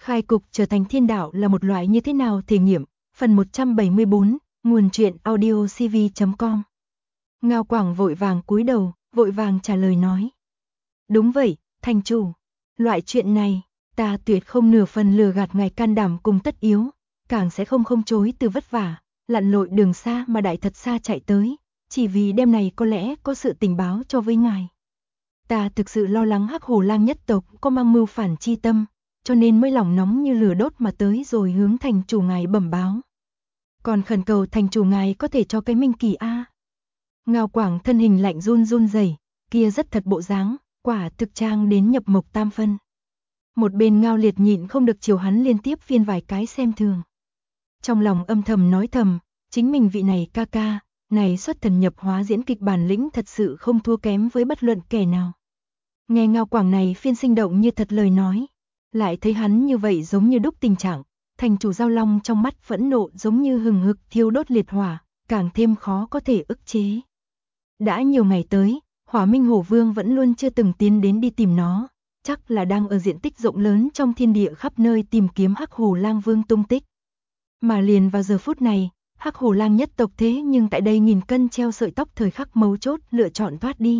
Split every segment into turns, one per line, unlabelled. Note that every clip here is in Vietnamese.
Khai cục trở thành thiên đạo là một loại như thế nào thể nghiệm, phần 174, nguồn truyện audiocv.com. Ngao Quảng vội vàng cúi đầu, vội vàng trả lời nói. Đúng vậy, thành chủ, loại chuyện này, ta tuyệt không nửa phần lừa gạt ngài can đảm cùng tất yếu, càng sẽ không chối từ vất vả, lặn lội đường xa mà đại thật xa chạy tới, chỉ vì đêm này có lẽ có sự tình báo cho với ngài. Ta thực sự lo lắng Hắc Hổ Lang nhất tộc có mang mưu phản chi tâm, cho nên mới lòng nóng như lửa đốt mà tới rồi hướng thành chủ ngài bẩm báo. Còn khẩn cầu thành chủ ngài có thể cho cái minh kỳ a. Ngao Quảng thân hình lạnh run run rẩy, kia rất thật bộ dáng, quả thực trang đến nhập mộc tam phân. Một bên Ngao Liệt nhịn không được chiều hắn liên tiếp phiên vài cái xem thường. Trong lòng âm thầm nói thầm, chính mình vị này ca ca, này xuất thần nhập hóa diễn kịch bản lĩnh thật sự không thua kém với bất luận kẻ nào. Nghe Ngao Quảng này phiên sinh động như thật lời nói, lại thấy hắn như vậy giống như đúc tình trạng, thành chủ Giao Long trong mắt phẫn nộ giống như hừng hực thiêu đốt liệt hỏa, càng thêm khó có thể ức chế. Đã nhiều ngày tới, Hỏa Minh Hổ Vương vẫn luôn chưa từng tiến đến đi tìm nó, chắc là đang ở diện tích rộng lớn trong thiên địa khắp nơi tìm kiếm Hắc Hổ Lang Vương tung tích. Mà liền vào giờ phút này, Hắc Hổ Lang nhất tộc thế nhưng tại đây nghìn cân treo sợi tóc thời khắc mấu chốt lựa chọn thoát đi.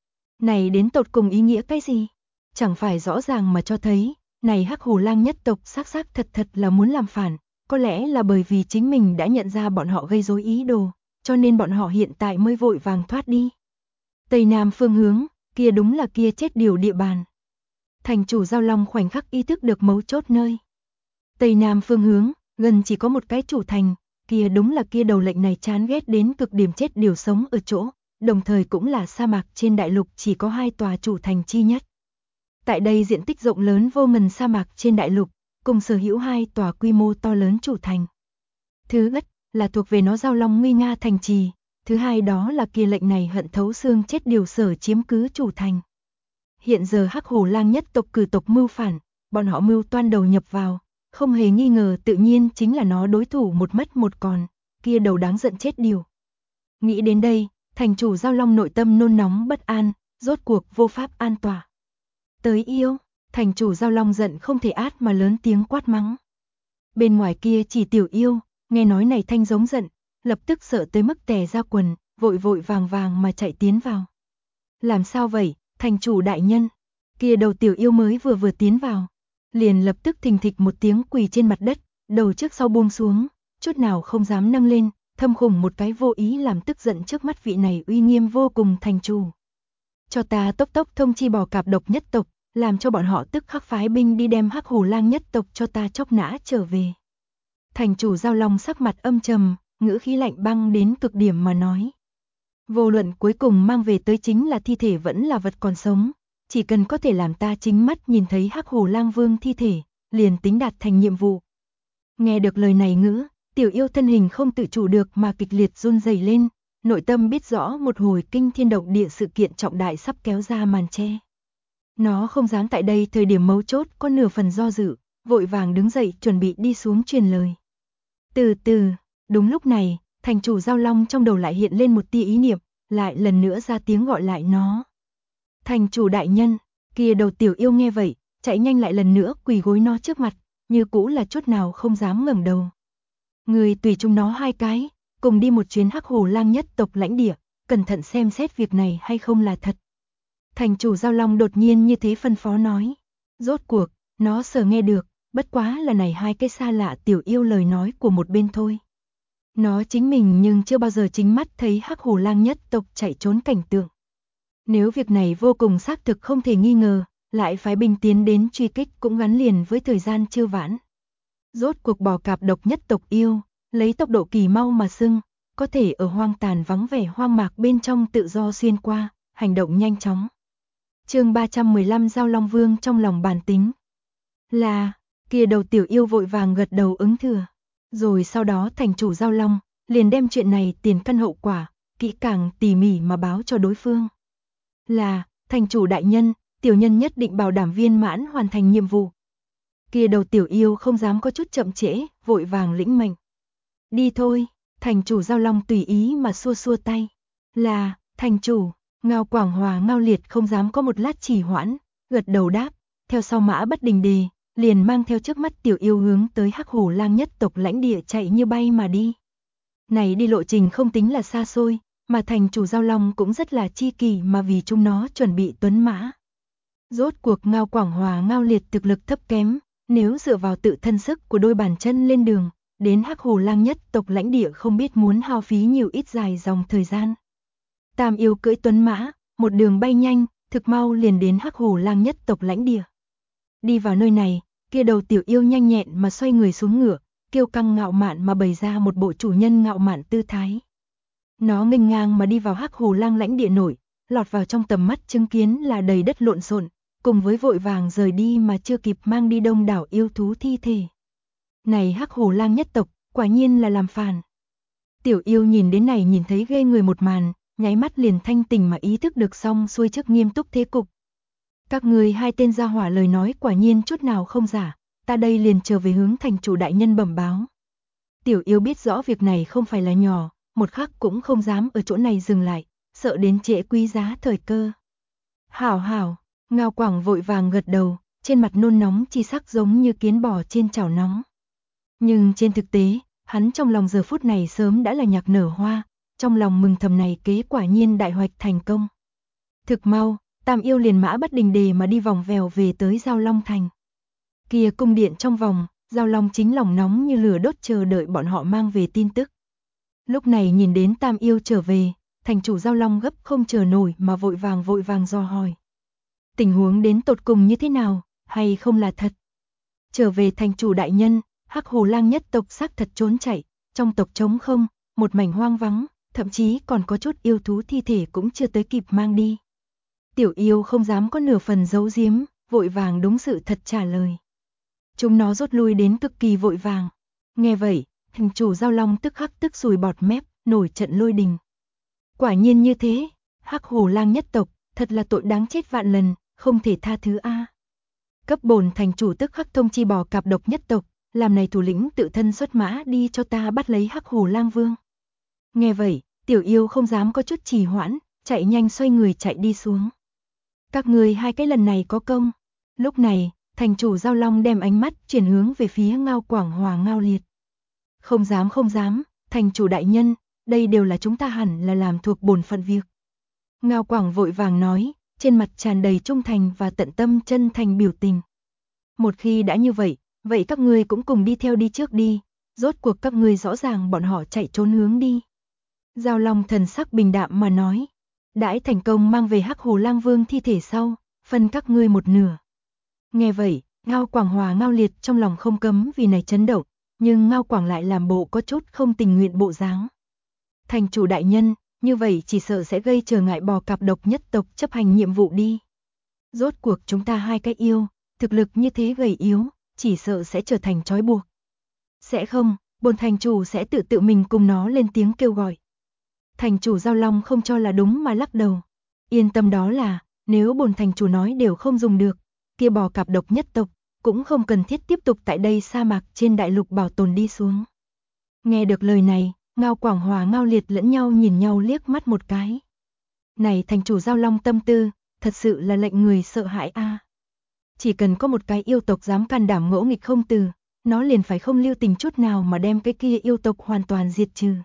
Này đến tột cùng ý nghĩa cái gì? Chẳng phải rõ ràng mà cho thấy, này Hắc Hổ Lang nhất tộc xác thật là muốn làm phản, có lẽ là bởi vì chính mình đã nhận ra bọn họ gây rối ý đồ, cho nên bọn họ hiện tại mới vội vàng thoát đi. Tây Nam phương hướng, kia đúng là kia chết điều địa bàn. Thành chủ Giao Long khoảnh khắc ý thức được mấu chốt nơi. Tây Nam phương hướng, gần chỉ có một cái chủ thành, kia đúng là kia đầu lệnh này chán ghét đến cực điểm chết điều sống ở chỗ, đồng thời cũng là sa mạc trên đại lục chỉ có 2 tòa chủ thành chi nhất. Tại đây diện tích rộng lớn vô ngần sa mạc trên đại lục, cùng sở hữu 2 tòa quy mô to lớn chủ thành. Thứ nhất là thuộc về nó Giao Long nguy nga thành trì, thứ hai đó là kia lệnh này hận thấu xương chết điều sở chiếm cứ chủ thành. Hiện giờ Hắc Hổ Lang nhất tộc cử tộc mưu phản, bọn họ mưu toan đầu nhập vào, không hề nghi ngờ tự nhiên chính là nó đối thủ một mất một còn, kia đầu đáng giận chết điều. Nghĩ đến đây, thành chủ Giao Long nội tâm nôn nóng bất an, rốt cuộc vô pháp an tỏa. Tới yêu, thành chủ Giao Long giận không thể át mà lớn tiếng quát mắng. Bên ngoài kia chỉ tiểu yêu, nghe nói này thanh giống giận, lập tức sợ tới mức tè ra quần, vội vàng mà chạy tiến vào. Làm sao vậy, thành chủ đại nhân? Kia đầu tiểu yêu mới vừa tiến vào, liền lập tức thình thịch một tiếng quỳ trên mặt đất, đầu trước sau buông xuống, chút nào không dám nâng lên, thâm khủng một cái vô ý làm tức giận trước mắt vị này uy nghiêm vô cùng thành chủ. Cho ta tốc thông chi bò cạp độc nhất tộc, làm cho bọn họ tức khắc phái binh đi đem Hắc Hổ Lang nhất tộc cho ta chóc nã trở về. Thành chủ Giao Long sắc mặt âm trầm, ngữ khí lạnh băng đến cực điểm mà nói. Vô luận cuối cùng mang về tới chính là thi thể vẫn là vật còn sống, chỉ cần có thể làm ta chính mắt nhìn thấy Hắc Hổ Lang Vương thi thể, liền tính đạt thành nhiệm vụ. Nghe được lời này ngữ, tiểu yêu thân hình không tự chủ được mà kịch liệt run rẩy lên, nội tâm biết rõ một hồi kinh thiên động địa sự kiện trọng đại sắp kéo ra màn che. Nó không dám tại đây thời điểm mấu chốt có nửa phần do dự, vội vàng đứng dậy chuẩn bị đi xuống truyền lời. Từ từ, đúng lúc này, thành chủ Giao Long trong đầu lại hiện lên một tia ý niệm, lại lần nữa ra tiếng gọi lại nó. Thành chủ đại nhân, kia đầu tiểu yêu nghe vậy, chạy nhanh lại lần nữa quỳ gối nó trước mặt, như cũ là chút nào không dám ngẩng đầu. Người tùy chúng nó 2 cái, cùng đi một chuyến Hắc Hổ Lang nhất tộc lãnh địa, cẩn thận xem xét việc này hay không là thật. Thành chủ Giao Long đột nhiên như thế phân phó nói. Rốt cuộc, nó sờ nghe được, bất quá là này 2 cái xa lạ tiểu yêu lời nói của một bên thôi. Nó chính mình nhưng chưa bao giờ chính mắt thấy Hắc Hổ Lang nhất tộc chạy trốn cảnh tượng. Nếu việc này vô cùng xác thực không thể nghi ngờ, lại phái binh tiến đến truy kích cũng gắn liền với thời gian chưa vãn. Rốt cuộc bò cạp độc nhất tộc yêu, lấy tốc độ kỳ mau mà xưng, có thể ở hoang tàn vắng vẻ hoang mạc bên trong tự do xuyên qua, hành động nhanh chóng. Chương 315 Giao Long Vương trong lòng bàn tính. Là, kia đầu tiểu yêu vội vàng gật đầu ứng thừa. Rồi sau đó thành chủ Giao Long, liền đem chuyện này tiền căn hậu quả, kỹ càng tỉ mỉ mà báo cho đối phương. Là, thành chủ đại nhân, tiểu nhân nhất định bảo đảm viên mãn hoàn thành nhiệm vụ. Kia đầu tiểu yêu không dám có chút chậm trễ, vội vàng lĩnh mệnh. Đi thôi, thành chủ Giao Long tùy ý mà xua tay. Là, thành chủ, Ngao Quảng Hòa Ngao Liệt không dám có một lát trì hoãn, gật đầu đáp, theo sau Mã Bất Đình Đề, liền mang theo trước mắt Tiểu Yêu hướng tới Hắc Hổ Lang nhất tộc lãnh địa chạy như bay mà đi. Này đi lộ trình không tính là xa xôi, mà thành chủ Giao Long cũng rất là chi kỷ mà vì chúng nó chuẩn bị tuấn mã. Rốt cuộc Ngao Quảng Hòa Ngao Liệt thực lực thấp kém, nếu dựa vào tự thân sức của đôi bàn chân lên đường, đến Hắc Hổ Lang nhất tộc lãnh địa không biết muốn hao phí nhiều ít dài dòng thời gian. Tam Yêu cưỡi tuấn mã, một đường bay nhanh, thực mau liền đến Hắc Hổ Lang nhất tộc lãnh địa. Đi vào nơi này, kia đầu Tiểu Yêu nhanh nhẹn mà xoay người xuống ngựa, kiêu căng ngạo mạn mà bày ra một bộ chủ nhân ngạo mạn tư thái. Nó nghênh ngang mà đi vào Hắc Hổ Lang lãnh địa nội, lọt vào trong tầm mắt chứng kiến là đầy đất lộn xộn, cùng với vội vàng rời đi mà chưa kịp mang đi đông đảo yêu thú thi thể. Này Hắc Hổ Lang nhất tộc, quả nhiên là làm phản. Tiểu Yêu nhìn đến này nhìn thấy ghê người một màn, nháy mắt liền thanh tỉnh mà ý thức được xong xuôi trước nghiêm túc thế cục. Các người hai tên gia hỏa lời nói quả nhiên chút nào không giả, ta đây liền trở về hướng thành chủ đại nhân bẩm báo. Tiểu Yêu biết rõ việc này không phải là nhỏ, một khắc cũng không dám ở chỗ này dừng lại, sợ đến trễ quý giá thời cơ. Hảo hảo, Ngao Quảng vội vàng gật đầu, trên mặt nôn nóng chi sắc giống như kiến bò trên chảo nóng. Nhưng trên thực tế, hắn trong lòng giờ phút này sớm đã là nhạc nở hoa, trong lòng mừng thầm này kế quả nhiên đại hoạch thành công. Thực mau, Tam Yêu liền mã bất đình đề mà đi vòng vèo về tới Giao Long Thành. Kia cung điện trong vòng, Giao Long chính lòng nóng như lửa đốt chờ đợi bọn họ mang về tin tức. Lúc này nhìn đến Tam Yêu trở về, thành chủ Giao Long gấp không chờ nổi mà vội vàng dò hỏi. Tình huống đến tột cùng như thế nào, hay không là thật? Trở về thành chủ đại nhân, Hắc Hổ Lang nhất tộc xác thật trốn chạy, trong tộc trống không, một mảnh hoang vắng, thậm chí còn có chút yêu thú thi thể cũng chưa tới kịp mang đi. Tiểu Yêu không dám có nửa phần giấu giếm, vội vàng đúng sự thật trả lời. Chúng nó rút lui đến cực kỳ vội vàng. Nghe vậy, thành chủ Giao Long tức khắc tức sùi bọt mép, nổi trận lôi đình. Quả nhiên như thế, Hắc Hổ Lang nhất tộc, thật là tội đáng chết vạn lần, không thể tha thứ a. Cấp bổn thành chủ tức khắc thông chi bò cạp độc nhất tộc, làm này thủ lĩnh tự thân xuất mã đi cho ta bắt lấy Hắc Hổ Lang vương. Nghe vậy, Tiểu Yêu không dám có chút trì hoãn, chạy nhanh xoay người chạy đi xuống. Các người hai cái lần này có công. Lúc này, thành chủ Giao Long đem ánh mắt chuyển hướng về phía Ngao Quảng Hòa Ngao Liệt. Không dám, thành chủ đại nhân, đây đều là chúng ta hẳn là làm thuộc bổn phận việc. Ngao Quảng vội vàng nói, trên mặt tràn đầy trung thành và tận tâm chân thành biểu tình. Một khi đã như vậy, vậy các ngươi cũng cùng đi theo đi trước đi, rốt cuộc các ngươi rõ ràng bọn họ chạy trốn hướng đi. Giao Long thần sắc bình đạm mà nói, đãi thành công mang về Hắc Hổ Lang vương thi thể sau, phân các ngươi một nửa. Nghe vậy, Ngao Quảng Hòa Ngao Liệt trong lòng không cấm vì này chấn động, nhưng Ngao Quảng lại làm bộ có chút không tình nguyện bộ dáng. Thành chủ đại nhân, như vậy chỉ sợ sẽ gây trở ngại bò cạp độc nhất tộc chấp hành nhiệm vụ đi. Rốt cuộc chúng ta hai cái yêu, thực lực như thế gầy yếu, chỉ sợ sẽ trở thành trói buộc. Sẽ không, bổn thành chủ sẽ tự mình cùng nó lên tiếng kêu gọi. Thành chủ Giao Long không cho là đúng mà lắc đầu. Yên tâm đó là, nếu bổn thành chủ nói đều không dùng được, kia bò cạp độc nhất tộc, cũng không cần thiết tiếp tục tại đây sa mạc trên đại lục bảo tồn đi xuống. Nghe được lời này, Ngao Quảng Hòa Ngao Liệt lẫn nhau nhìn nhau liếc mắt một cái. Này thành chủ Giao Long tâm tư, thật sự là lệnh người sợ hãi a. Chỉ cần có một cái yêu tộc dám can đảm ngỗ nghịch không từ, nó liền phải không lưu tình chút nào mà đem cái kia yêu tộc hoàn toàn diệt trừ.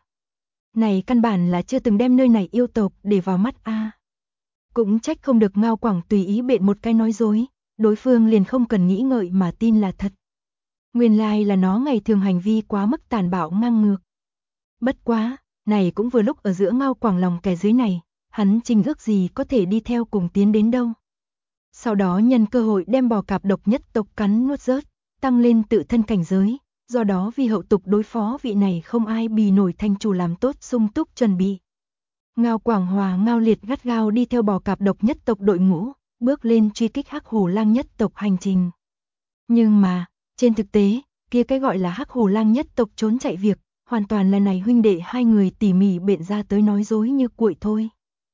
Này căn bản là chưa từng đem nơi này yêu tộc để vào mắt a. Cũng trách không được Ngao Quảng tùy ý biện một cái nói dối, đối phương liền không cần nghĩ ngợi mà tin là thật. Nguyên lai là nó ngày thường hành vi quá mức tàn bạo ngang ngược. Bất quá, này cũng vừa lúc ở giữa Ngao Quảng lòng kẻ dưới này, hắn trình ước gì có thể đi theo cùng tiến đến đâu. Sau đó nhân cơ hội đem bò cạp độc nhất tộc cắn nuốt rớt, tăng lên tự thân cảnh giới, do đó vì hậu tục đối phó vị này không ai bì nổi thành chủ làm tốt sung túc chuẩn bị. Ngao Quảng Hòa Ngao Liệt gắt gao đi theo bò cạp độc nhất tộc đội ngũ, bước lên truy kích Hắc Hổ Lang nhất tộc hành trình. Nhưng mà, trên thực tế, kia cái gọi là Hắc Hổ Lang nhất tộc trốn chạy việc, hoàn toàn là này huynh đệ hai người tỉ mỉ biện ra tới nói dối như cuội thôi.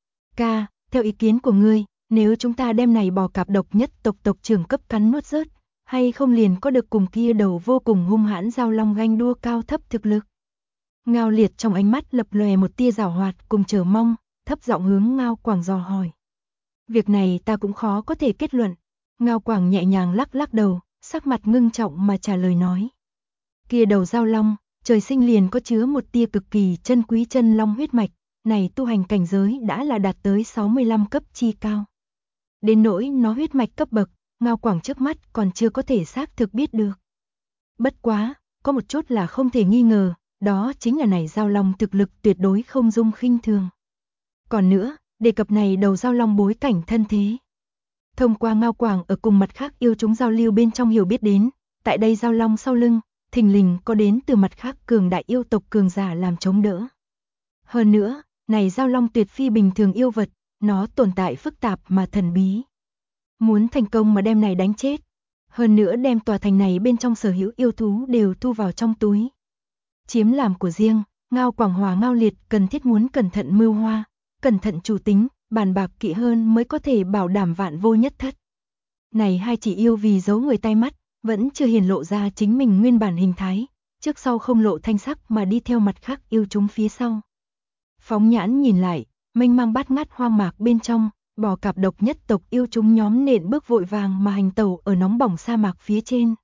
Ca, theo ý kiến của ngươi, nếu chúng ta đem này bò cạp độc nhất tộc tộc trưởng cấp cắn nuốt rớt, hay không liền có được cùng kia đầu vô cùng hung hãn Giao Long ganh đua cao thấp thực lực. Ngao Liệt trong ánh mắt lập lòe một tia giảo hoạt cùng chờ mong, thấp giọng hướng Ngao Quảng dò hỏi. Việc này ta cũng khó có thể kết luận. Ngao Quảng nhẹ nhàng lắc lắc đầu, sắc mặt ngưng trọng mà trả lời nói. Kia đầu Dao Long, trời sinh liền có chứa một tia cực kỳ chân quý chân long huyết mạch, này tu hành cảnh giới đã là đạt tới 65 cấp chi cao. Đến nỗi nó huyết mạch cấp bậc, Ngao Quảng trước mắt còn chưa có thể xác thực biết được. Bất quá, có một chút là không thể nghi ngờ, đó chính là này Dao Long thực lực tuyệt đối không dung khinh thường. Còn nữa, đề cập này đầu Dao Long bối cảnh thân thế. Thông qua Ngao Quảng ở cùng mặt khác yêu chúng giao lưu bên trong hiểu biết đến, tại đây Dao Long sau lưng, thình lình có đến từ mặt khác cường đại yêu tộc cường giả làm chống đỡ. Hơn nữa, này Dao Long tuyệt phi bình thường yêu vật, nó tồn tại phức tạp mà thần bí. Muốn thành công mà đem này đánh chết, hơn nữa đem tòa thành này bên trong sở hữu yêu thú đều thu vào trong túi. Chiếm làm của riêng, Ngao Quảng Hòa Ngao Liệt cần thiết muốn cẩn thận mưu hoa, cẩn thận chủ tính, bàn bạc kỹ hơn mới có thể bảo đảm vạn vô nhất thất. Này hai chỉ yêu vì giấu người tai mắt, vẫn chưa hiển lộ ra chính mình nguyên bản hình thái, trước sau không lộ thanh sắc mà đi theo mặt khác yêu chúng phía sau. Phóng nhãn nhìn lại, mênh mang bát ngát hoang mạc bên trong, bò cạp độc nhất tộc yêu chúng nhóm nện bước vội vàng mà hành tẩu ở nóng bỏng sa mạc phía trên.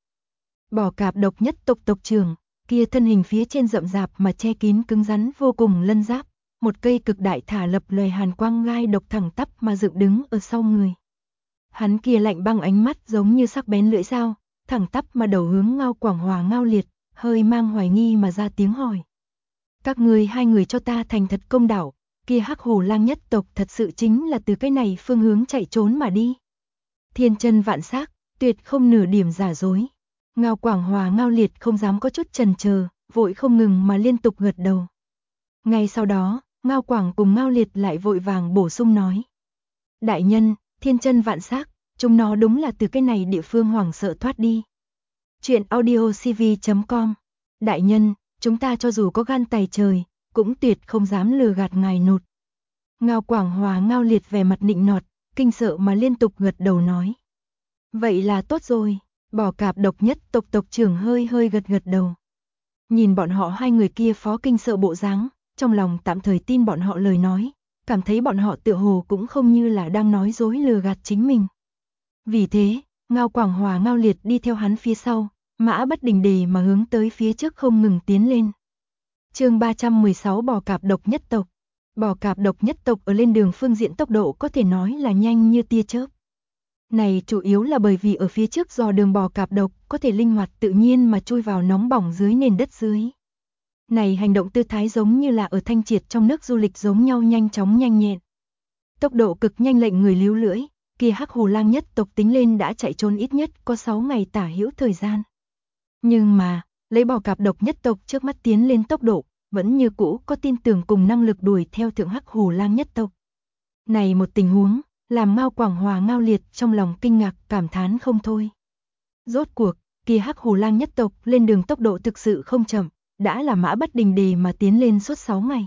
Bò cạp độc nhất tộc tộc trưởng, kia thân hình phía trên rậm rạp mà che kín cứng rắn vô cùng lân giáp, một cây cực đại thả lập lòe hàn quang gai độc thẳng tắp mà dựng đứng ở sau người. Hắn kia lạnh băng ánh mắt giống như sắc bén lưỡi dao, thẳng tắp mà đầu hướng Ngao Quảng Hòa Ngao Liệt, hơi mang hoài nghi mà ra tiếng hỏi. Các ngươi hai người cho ta thành thật công đạo, kia Hắc Hổ Lang nhất tộc thật sự chính là từ cái này phương hướng chạy trốn mà đi. Thiên chân vạn xác, tuyệt không nửa điểm giả dối. Ngao Quảng Hòa Ngao Liệt không dám có chút chần chờ, vội không ngừng mà liên tục gật đầu. Ngay sau đó, Ngao Quảng cùng Ngao Liệt lại vội vàng bổ sung nói. Đại nhân, thiên chân vạn xác, chúng nó đúng là từ cái này địa phương hoảng sợ thoát đi. Chuyện audiocv.com. Đại nhân, chúng ta cho dù có gan tày trời, cũng tuyệt không dám lừa gạt ngài nột. Ngao Quảng Hòa Ngao Liệt vẻ mặt nịnh nọt, kinh sợ mà liên tục gật đầu nói. Vậy là tốt rồi, bò cạp độc nhất tộc tộc trưởng hơi hơi gật gật đầu. Nhìn bọn họ hai người kia phó kinh sợ bộ dáng, trong lòng tạm thời tin bọn họ lời nói, cảm thấy bọn họ tựa hồ cũng không như là đang nói dối lừa gạt chính mình. Vì thế, Ngao Quảng Hòa Ngao Liệt đi theo hắn phía sau, mã bất đình đề mà hướng tới phía trước không ngừng tiến lên. Chương 316 bò cạp độc nhất tộc. Bò cạp độc nhất tộc ở lên đường phương diện tốc độ có thể nói là nhanh như tia chớp. Này chủ yếu là bởi vì ở phía trước do đường bò cạp độc có thể linh hoạt tự nhiên mà chui vào nóng bỏng dưới nền đất dưới. Này hành động tư thái giống như là ở thanh triệt trong nước du lịch giống nhau nhanh chóng nhanh nhẹn. Tốc độ cực nhanh lệnh người líu lưỡi, kia Hắc Hổ Lang nhất tộc tính lên đã chạy trốn ít nhất có 6 ngày tả hữu thời gian. Nhưng mà, lấy bò cạp độc nhất tộc trước mắt tiến lên tốc độ, vẫn như cũ có tin tưởng cùng năng lực đuổi theo thượng Hắc Hổ Lang nhất tộc. Này một tình huống, làm Ngao Quảng Hòa Ngao Liệt trong lòng kinh ngạc cảm thán không thôi. Rốt cuộc, kia Hắc Hổ Lang nhất tộc lên đường tốc độ thực sự không chậm, đã là mã bất đình đề mà tiến lên suốt 6 ngày.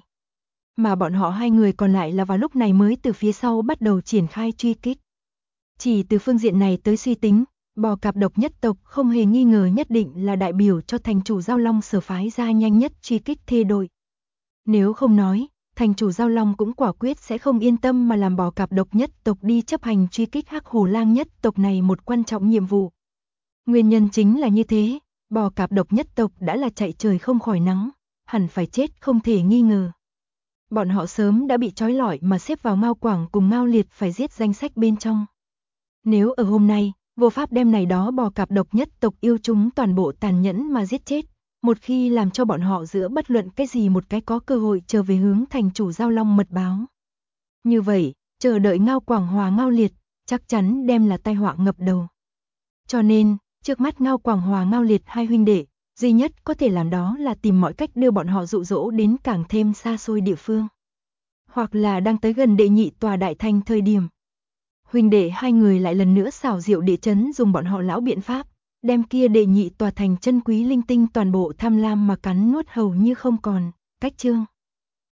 Mà bọn họ hai người còn lại là vào lúc này mới từ phía sau bắt đầu triển khai truy kích. Chỉ từ phương diện này tới suy tính, bò cạp độc nhất tộc không hề nghi ngờ nhất định là đại biểu cho thành chủ Dao Long sở phái ra nhanh nhất truy kích thê đội. Nếu không nói, thành chủ Dao Long cũng quả quyết sẽ không yên tâm mà làm bò cạp độc nhất tộc đi chấp hành truy kích Hắc Hổ Lang nhất tộc này một quan trọng nhiệm vụ. Nguyên nhân chính là như thế, bò cạp độc nhất tộc đã là chạy trời không khỏi nắng, hẳn phải chết không thể nghi ngờ. Bọn họ sớm đã bị trói lọi mà xếp vào Ngao Quảng cùng Ngao Liệt phải giết danh sách bên trong. Nếu ở hôm nay, vô pháp đem này đó bò cạp độc nhất tộc yêu chúng toàn bộ tàn nhẫn mà giết chết, một khi làm cho bọn họ giữa bất luận cái gì một cái có cơ hội trở về hướng thành chủ Dao Long mật báo. Như vậy, chờ đợi Ngao Quảng Hòa Ngao Liệt, chắc chắn đem là tai họa ngập đầu. Cho nên, trước mắt Ngao Quảng Hòa Ngao Liệt hai huynh đệ, duy nhất có thể làm đó là tìm mọi cách đưa bọn họ dụ dỗ đến càng thêm xa xôi địa phương. Hoặc là đang tới gần đệ nhị tòa đại thành thời điểm. Huynh đệ hai người lại lần nữa xảo diệu địa chấn dùng bọn họ lão biện pháp, đem kia đệ nhị tòa thành chân quý linh tinh toàn bộ tham lam mà cắn nuốt hầu như không còn. Cách chương